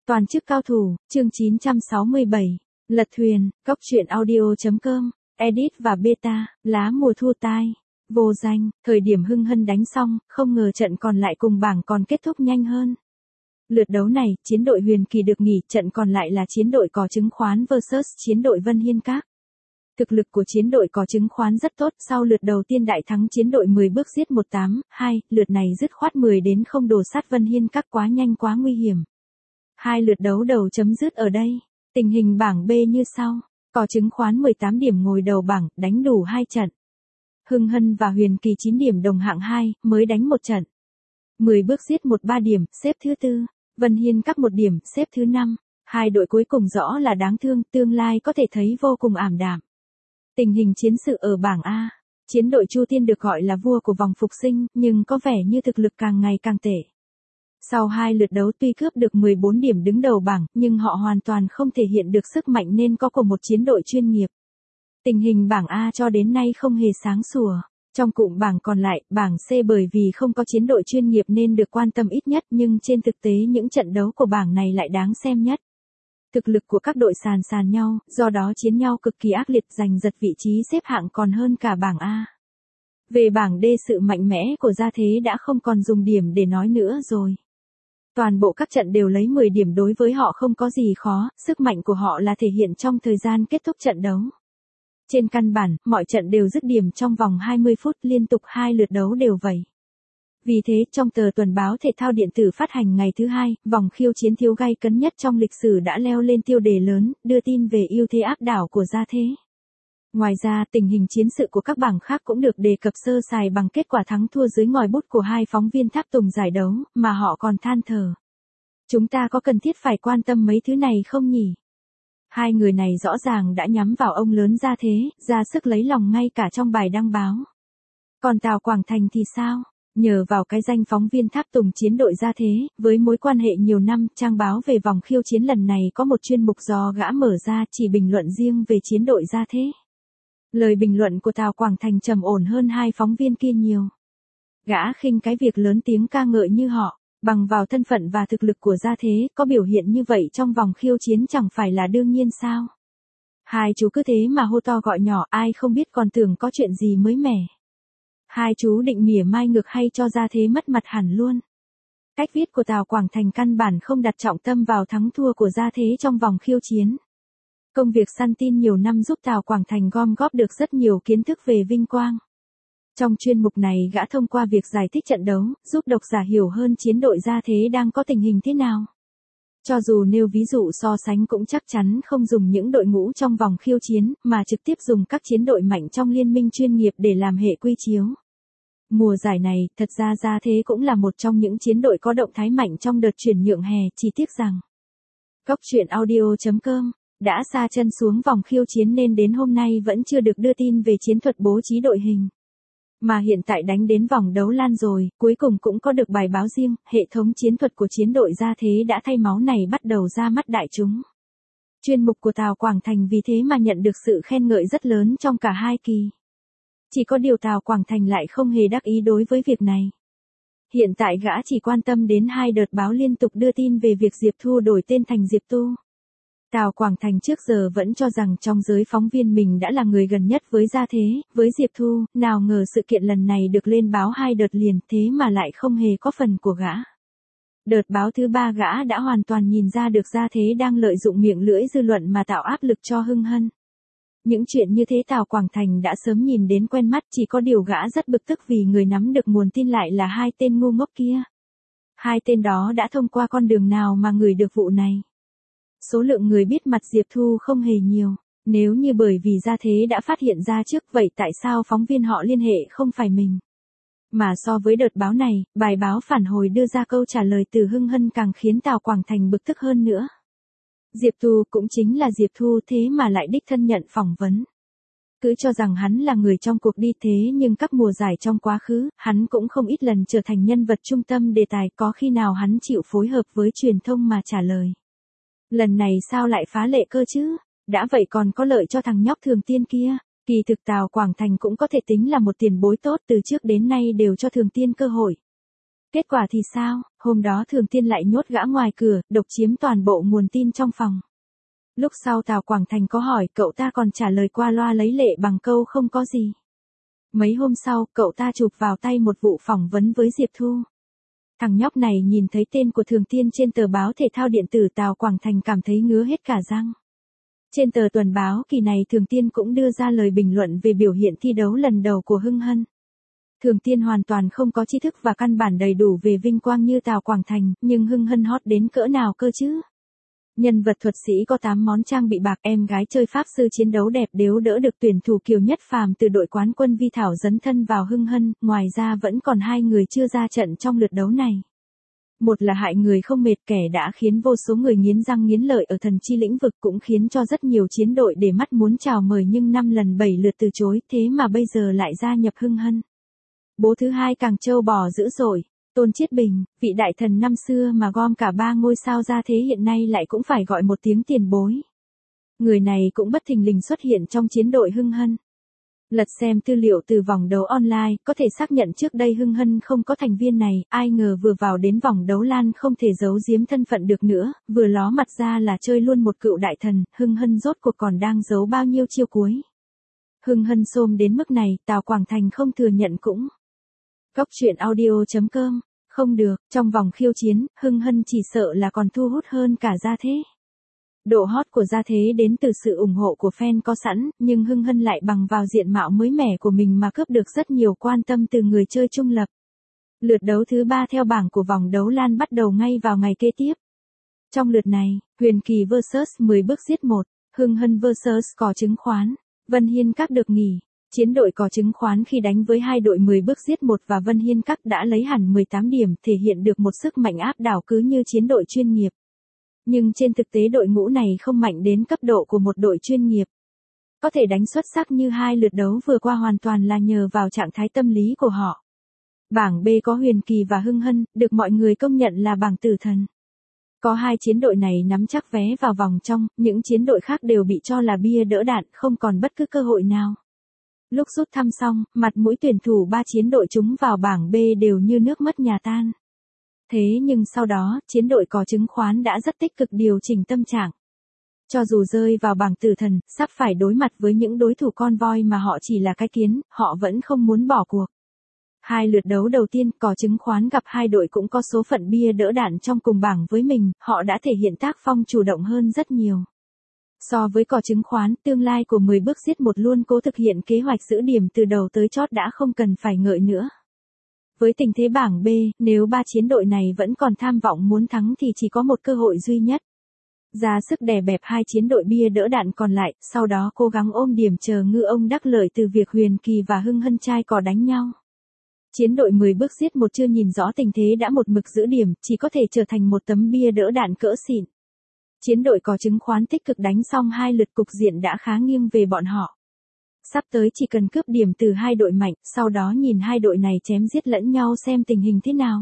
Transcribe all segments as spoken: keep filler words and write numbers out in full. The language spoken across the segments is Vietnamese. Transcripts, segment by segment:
Toàn chức cao thủ, chương chín trăm sáu mươi bảy. Lật thuyền, cóc truyện audio.com, edit và beta, lá mùa thu tai. Vô danh, thời điểm hưng hân đánh xong, không ngờ trận còn lại cùng bảng còn kết thúc nhanh hơn. Lượt đấu này, chiến đội Huyền Kỳ được nghỉ, trận còn lại là chiến đội Cò Chứng Khoán versus chiến đội Vân Hiên Các. Thực lực của chiến đội Cò Chứng Khoán rất tốt, sau lượt đầu tiên đại thắng chiến đội mười bước giết một tám hai, lượt này dứt khoát mười đến không đổ sát Vân Hiên Các quá nhanh quá nguy hiểm. Hai lượt đấu đầu chấm dứt ở đây. Tình hình bảng B như sau. Cò Chứng Khoán mười tám điểm ngồi đầu bảng, đánh đủ hai trận. Hưng Hân và Huyền Kỳ chín điểm đồng hạng hai, mới đánh một trận. mười bước giết một ba điểm, xếp thứ tư. Vân Hiên Các một điểm, xếp thứ năm. Hai đội cuối cùng rõ là đáng thương, tương lai có thể thấy vô cùng ảm đạm. Tình hình chiến sự ở bảng A. Chiến đội Chu Tiên được gọi là vua của vòng phục sinh, nhưng có vẻ như thực lực càng ngày càng tệ. Sau hai lượt đấu tuy cướp được mười bốn điểm đứng đầu bảng, nhưng họ hoàn toàn không thể hiện được sức mạnh nên có của một chiến đội chuyên nghiệp. Tình hình bảng A cho đến nay không hề sáng sủa. Trong cụm bảng còn lại, bảng C bởi vì không có chiến đội chuyên nghiệp nên được quan tâm ít nhất, nhưng trên thực tế những trận đấu của bảng này lại đáng xem nhất. Thực lực của các đội sàn sàn nhau, do đó chiến nhau cực kỳ ác liệt, giành giật vị trí xếp hạng còn hơn cả bảng A. Về bảng D, sự mạnh mẽ của Gia Thế đã không còn dùng điểm để nói nữa rồi. Toàn bộ các trận đều lấy mười điểm, đối với họ không có gì khó, sức mạnh của họ là thể hiện trong thời gian kết thúc trận đấu. Trên căn bản, mọi trận đều dứt điểm trong vòng hai mươi phút, liên tục hai lượt đấu đều vậy. Vì thế, trong tờ tuần báo thể thao điện tử phát hành ngày thứ hai, vòng khiêu chiến thiếu gay cấn nhất trong lịch sử đã leo lên tiêu đề lớn, đưa tin về ưu thế áp đảo của Gia Thế. Ngoài ra, tình hình chiến sự của các bảng khác cũng được đề cập sơ sài bằng kết quả thắng thua dưới ngòi bút của hai phóng viên Tháp Tùng giải đấu, mà họ còn than thở. Chúng ta có cần thiết phải quan tâm mấy thứ này không nhỉ? Hai người này rõ ràng đã nhắm vào ông lớn Gia Thế, ra sức lấy lòng ngay cả trong bài đăng báo. Còn Tào Quảng Thành thì sao? Nhờ vào cái danh phóng viên Tháp Tùng chiến đội Gia Thế, với mối quan hệ nhiều năm, trang báo về vòng khiêu chiến lần này có một chuyên mục do gã mở ra chỉ bình luận riêng về chiến đội Gia Thế. Lời bình luận của Tào Quảng Thành trầm ổn hơn hai phóng viên kia nhiều. Gã khinh cái việc lớn tiếng ca ngợi như họ, bằng vào thân phận và thực lực của Gia Thế, có biểu hiện như vậy trong vòng khiêu chiến chẳng phải là đương nhiên sao? Hai chú cứ thế mà hô to gọi nhỏ, ai không biết còn tưởng có chuyện gì mới mẻ. Hai chú định mỉa mai ngược hay cho Gia Thế mất mặt hẳn luôn. Cách viết của Tào Quảng Thành căn bản không đặt trọng tâm vào thắng thua của Gia Thế trong vòng khiêu chiến. Công việc săn tin nhiều năm giúp Tào Quảng Thành gom góp được rất nhiều kiến thức về vinh quang. Trong chuyên mục này gã thông qua việc giải thích trận đấu, giúp độc giả hiểu hơn chiến đội Gia Thế đang có tình hình thế nào. Cho dù nêu ví dụ so sánh cũng chắc chắn không dùng những đội ngũ trong vòng khiêu chiến, mà trực tiếp dùng các chiến đội mạnh trong liên minh chuyên nghiệp để làm hệ quy chiếu. Mùa giải này, thật ra Gia Thế cũng là một trong những chiến đội có động thái mạnh trong đợt chuyển nhượng hè, chỉ tiếc rằng cóc truyện audio.com đã sa chân xuống vòng khiêu chiến nên đến hôm nay vẫn chưa được đưa tin về chiến thuật bố trí đội hình. Mà hiện tại đánh đến vòng đấu lan rồi, cuối cùng cũng có được bài báo riêng, hệ thống chiến thuật của chiến đội Gia Thế đã thay máu này bắt đầu ra mắt đại chúng. Chuyên mục của Tào Quảng Thành vì thế mà nhận được sự khen ngợi rất lớn trong cả hai kỳ. Chỉ có điều Tào Quảng Thành lại không hề đắc ý đối với việc này. Hiện tại gã chỉ quan tâm đến hai đợt báo liên tục đưa tin về việc Diệp Thu đổi tên thành Diệp Tu. Tào Quảng Thành trước giờ vẫn cho rằng trong giới phóng viên mình đã là người gần nhất với Gia Thế, với Diệp Thu, nào ngờ sự kiện lần này được lên báo hai đợt liền, thế mà lại không hề có phần của gã. Đợt báo thứ ba gã đã hoàn toàn nhìn ra được Gia Thế đang lợi dụng miệng lưỡi dư luận mà tạo áp lực cho Hưng Hân. Những chuyện như thế Tào Quảng Thành đã sớm nhìn đến quen mắt, chỉ có điều gã rất bực tức vì người nắm được nguồn tin lại là hai tên ngu ngốc kia. Hai tên đó đã thông qua con đường nào mà ngửi được vụ này? Số lượng người biết mặt Diệp Thu không hề nhiều, nếu như bởi vì Gia Thế đã phát hiện ra trước, vậy tại sao phóng viên họ liên hệ không phải mình? Mà so với đợt báo này, bài báo phản hồi đưa ra câu trả lời từ Hưng Hân càng khiến Tào Quảng Thành bực tức hơn nữa. Diệp Thu cũng chính là Diệp Thu thế mà lại đích thân nhận phỏng vấn. Cứ cho rằng hắn là người trong cuộc đi thế nhưng các mùa giải trong quá khứ, hắn cũng không ít lần trở thành nhân vật trung tâm đề tài, có khi nào hắn chịu phối hợp với truyền thông mà trả lời. Lần này sao lại phá lệ cơ chứ? Đã vậy còn có lợi cho thằng nhóc Thường Tiên kia. Kỳ thực Tào Quảng Thành cũng có thể tính là một tiền bối tốt, từ trước đến nay đều cho Thường Tiên cơ hội. Kết quả thì sao, hôm đó Thường Tiên lại nhốt gã ngoài cửa, độc chiếm toàn bộ nguồn tin trong phòng. Lúc sau Tào Quảng Thành có hỏi, cậu ta còn trả lời qua loa lấy lệ bằng câu không có gì. Mấy hôm sau, cậu ta chụp vào tay một vụ phỏng vấn với Diệp Thu. Thằng nhóc này nhìn thấy tên của Thường Tiên trên tờ báo thể thao điện tử, Tào Quảng Thành cảm thấy ngứa hết cả răng. Trên tờ tuần báo kỳ này Thường Tiên cũng đưa ra lời bình luận về biểu hiện thi đấu lần đầu của Hưng Hân. Thường Tiên hoàn toàn không có tri thức và căn bản đầy đủ về vinh quang như Tào Quảng Thành, nhưng Hưng Hân hot đến cỡ nào cơ chứ? Nhân vật thuật sĩ có tám món trang bị bạc, em gái chơi pháp sư chiến đấu đẹp đếu đỡ được tuyển thủ Kiều Nhất Phàm từ đội quán quân Vi Thảo dấn thân vào Hưng Hân, ngoài ra vẫn còn hai người chưa ra trận trong lượt đấu này. Một là hại người không mệt, kẻ đã khiến vô số người nghiến răng nghiến lợi ở thần chi lĩnh vực, cũng khiến cho rất nhiều chiến đội để mắt muốn chào mời nhưng năm lần bảy lượt từ chối, thế mà bây giờ lại gia nhập Hưng Hân. Bố thứ hai càng trâu bò dữ dội. Tôn Chiết Bình, vị đại thần năm xưa mà gom cả ba ngôi sao ra thế hiện nay lại cũng phải gọi một tiếng tiền bối. Người này cũng bất thình lình xuất hiện trong chiến đội Hưng Hân. Lật xem tư liệu từ vòng đấu online, có thể xác nhận trước đây Hưng Hân không có thành viên này, ai ngờ vừa vào đến vòng đấu LAN không thể giấu giếm thân phận được nữa, vừa ló mặt ra là chơi luôn một cựu đại thần, Hưng Hân rốt cuộc còn đang giấu bao nhiêu chiêu cuối. Hưng Hân xôm đến mức này, Tào Quảng Thành không thừa nhận cũng. Góc truyện audio chấm com. Không được, trong vòng khiêu chiến, Hưng Hân chỉ sợ là còn thu hút hơn cả Gia Thế. Độ hot của Gia Thế đến từ sự ủng hộ của fan có sẵn, nhưng Hưng Hân lại bằng vào diện mạo mới mẻ của mình mà cướp được rất nhiều quan tâm từ người chơi trung lập. Lượt đấu thứ ba theo bảng của vòng đấu LAN bắt đầu ngay vào ngày kế tiếp. Trong lượt này, Huyền Kỳ versus mười bước giết một, Hưng Hân versus Cò Chứng Khoán, Vân Hiên Các được nghỉ. Chiến đội Cò Chứng Khoán khi đánh với hai đội mười bước giết một và Vân Hiên Các đã lấy hẳn mười tám điểm, thể hiện được một sức mạnh áp đảo cứ như chiến đội chuyên nghiệp. Nhưng trên thực tế đội ngũ này không mạnh đến cấp độ của một đội chuyên nghiệp. Có thể đánh xuất sắc như hai lượt đấu vừa qua hoàn toàn là nhờ vào trạng thái tâm lý của họ. Bảng B có Huyền Kỳ và Hưng Hân, được mọi người công nhận là bảng tử thần. Có hai chiến đội này nắm chắc vé vào vòng trong, những chiến đội khác đều bị cho là bia đỡ đạn, không còn bất cứ cơ hội nào. Lúc rút thăm xong, mặt mũi tuyển thủ ba chiến đội chúng vào bảng B đều như nước mất nhà tan. Thế nhưng sau đó, chiến đội Cò Chứng Khoán đã rất tích cực điều chỉnh tâm trạng. Cho dù rơi vào bảng tử thần, sắp phải đối mặt với những đối thủ con voi mà họ chỉ là cái kiến, họ vẫn không muốn bỏ cuộc. Hai lượt đấu đầu tiên, Cò Chứng Khoán gặp hai đội cũng có số phận bia đỡ đạn trong cùng bảng với mình, họ đã thể hiện tác phong chủ động hơn rất nhiều. So với Cò Chứng Khoán, tương lai của mười bước giết một luôn cố thực hiện kế hoạch giữ điểm từ đầu tới chót đã không cần phải ngợi nữa. Với tình thế bảng B, nếu ba chiến đội này vẫn còn tham vọng muốn thắng thì chỉ có một cơ hội duy nhất. Ra sức đè bẹp hai chiến đội bia đỡ đạn còn lại, sau đó cố gắng ôm điểm chờ ngư ông đắc lợi từ việc Huyền Kỳ và Hưng Hân trai cò đánh nhau. Chiến đội mười bước giết một chưa nhìn rõ tình thế đã một mực giữ điểm, chỉ có thể trở thành một tấm bia đỡ đạn cỡ xịn. Chiến đội Cò Chứng Khoán tích cực đánh xong hai lượt, cục diện đã khá nghiêng về bọn họ. Sắp tới chỉ cần cướp điểm từ hai đội mạnh, sau đó nhìn hai đội này chém giết lẫn nhau xem tình hình thế nào.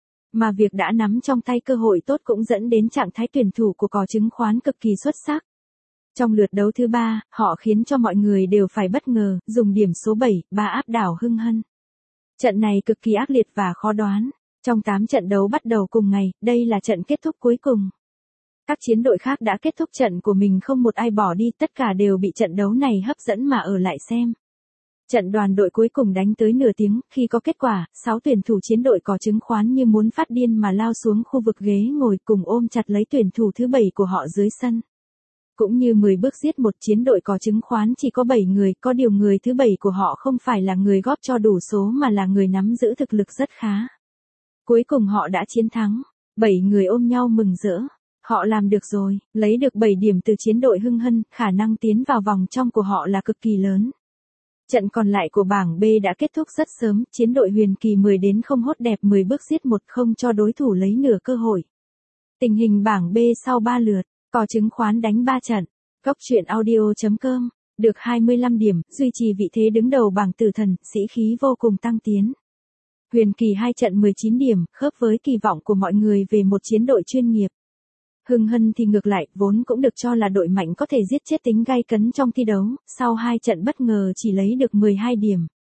Mà việc đã nắm trong tay cơ hội tốt cũng dẫn đến trạng thái tuyển thủ của Cò Chứng Khoán cực kỳ xuất sắc. Trong lượt đấu thứ ba, họ khiến cho mọi người đều phải bất ngờ, dùng điểm số bảy, ba áp đảo Hưng Hân. Trận này cực kỳ ác liệt và khó đoán. Trong tám trận đấu bắt đầu cùng ngày, đây là trận kết thúc cuối cùng. Các chiến đội khác đã kết thúc trận của mình không một ai bỏ đi, tất cả đều bị trận đấu này hấp dẫn mà ở lại xem. Trận đoàn đội cuối cùng đánh tới nửa tiếng, khi có kết quả, sáu tuyển thủ chiến đội Cò Chứng Khoán như muốn phát điên mà lao xuống khu vực ghế ngồi cùng ôm chặt lấy tuyển thủ thứ bảy của họ dưới sân. Cũng như mười bước giết một, chiến đội Cò Chứng Khoán chỉ có bảy người, có điều người thứ bảy của họ không phải là người góp cho đủ số mà là người nắm giữ thực lực rất khá. Cuối cùng họ đã chiến thắng, bảy người ôm nhau mừng rỡ. Họ làm được rồi, lấy được bảy điểm từ chiến đội Hưng Hân, khả năng tiến vào vòng trong của họ là cực kỳ lớn. Trận còn lại của bảng B đã kết thúc rất sớm, chiến đội Huyền Kỳ mười đến không hốt đẹp mười bước giết một không cho đối thủ lấy nửa cơ hội. Tình hình bảng B sau ba lượt, Cò Chứng Khoán đánh ba trận, góc truyện audio chấm com, được hai mươi lăm điểm, duy trì vị thế đứng đầu bảng tử thần, sĩ khí vô cùng tăng tiến. Huyền Kỳ hai trận mười chín điểm, khớp với kỳ vọng của mọi người về một chiến đội chuyên nghiệp. Hưng Hân thì ngược lại, vốn cũng được cho là đội mạnh có thể giết chết tính gay cấn trong thi đấu, sau hai trận bất ngờ chỉ lấy được mười hai điểm.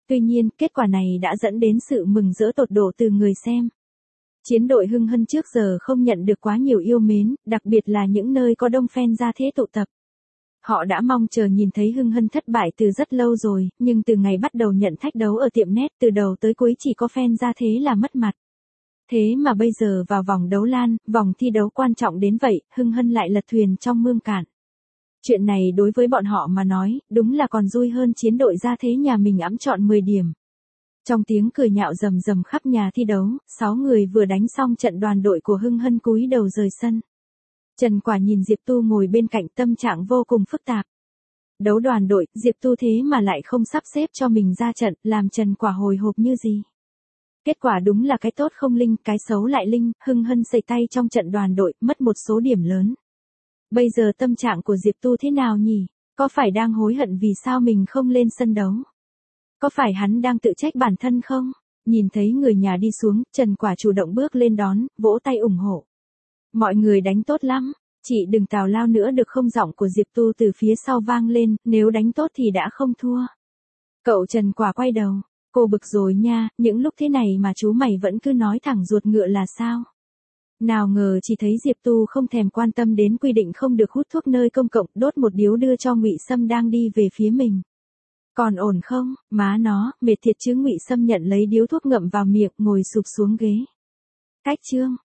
Tuy nhiên, kết quả này đã dẫn đến sự mừng rỡ tột độ từ người xem. Chiến đội Hưng Hân trước giờ không nhận được quá nhiều yêu mến, đặc biệt là những nơi có đông fan gia thế tụ tập. Họ đã mong chờ nhìn thấy Hưng Hân thất bại từ rất lâu rồi, nhưng từ ngày bắt đầu nhận thách đấu ở tiệm net từ đầu tới cuối chỉ có fan gia thế là mất mặt. Thế mà bây giờ vào vòng đấu lan, vòng thi đấu quan trọng đến vậy, Hưng Hân lại lật thuyền trong mương cạn. Chuyện này đối với bọn họ mà nói, đúng là còn vui hơn chiến đội gia thế nhà mình ẵm trọn mười điểm. Trong tiếng cười nhạo rầm rầm khắp nhà thi đấu, sáu người vừa đánh xong trận đoàn đội của Hưng Hân cúi đầu rời sân. Trần Quả nhìn Diệp Tu ngồi bên cạnh tâm trạng vô cùng phức tạp. Đấu đoàn đội, Diệp Tu thế mà lại không sắp xếp cho mình ra trận, làm Trần Quả hồi hộp như gì. Kết quả đúng là cái tốt không linh, cái xấu lại linh, Hưng Hân sẩy tay trong trận đoàn đội, mất một số điểm lớn. Bây giờ tâm trạng của Diệp Tu thế nào nhỉ? Có phải đang hối hận vì sao mình không lên sân đấu? Có phải hắn đang tự trách bản thân không? Nhìn thấy người nhà đi xuống, Trần Quả chủ động bước lên đón, vỗ tay ủng hộ. Mọi người đánh tốt lắm, chị đừng tào lao nữa được không? Giọng của Diệp Tu từ phía sau vang lên, nếu đánh tốt thì đã không thua. Cậu Trần Quả quay đầu, cô bực rồi nha, những lúc thế này mà chú mày vẫn cứ nói thẳng ruột ngựa là sao? Nào ngờ chỉ thấy Diệp Tu không thèm quan tâm đến quy định không được hút thuốc nơi công cộng, đốt một điếu đưa cho Ngụy Sâm đang đi về phía mình. Còn ổn không, má nó, mệt thiệt chứ. Ngụy Sâm nhận lấy điếu thuốc ngậm vào miệng, ngồi sụp xuống ghế. Cách chương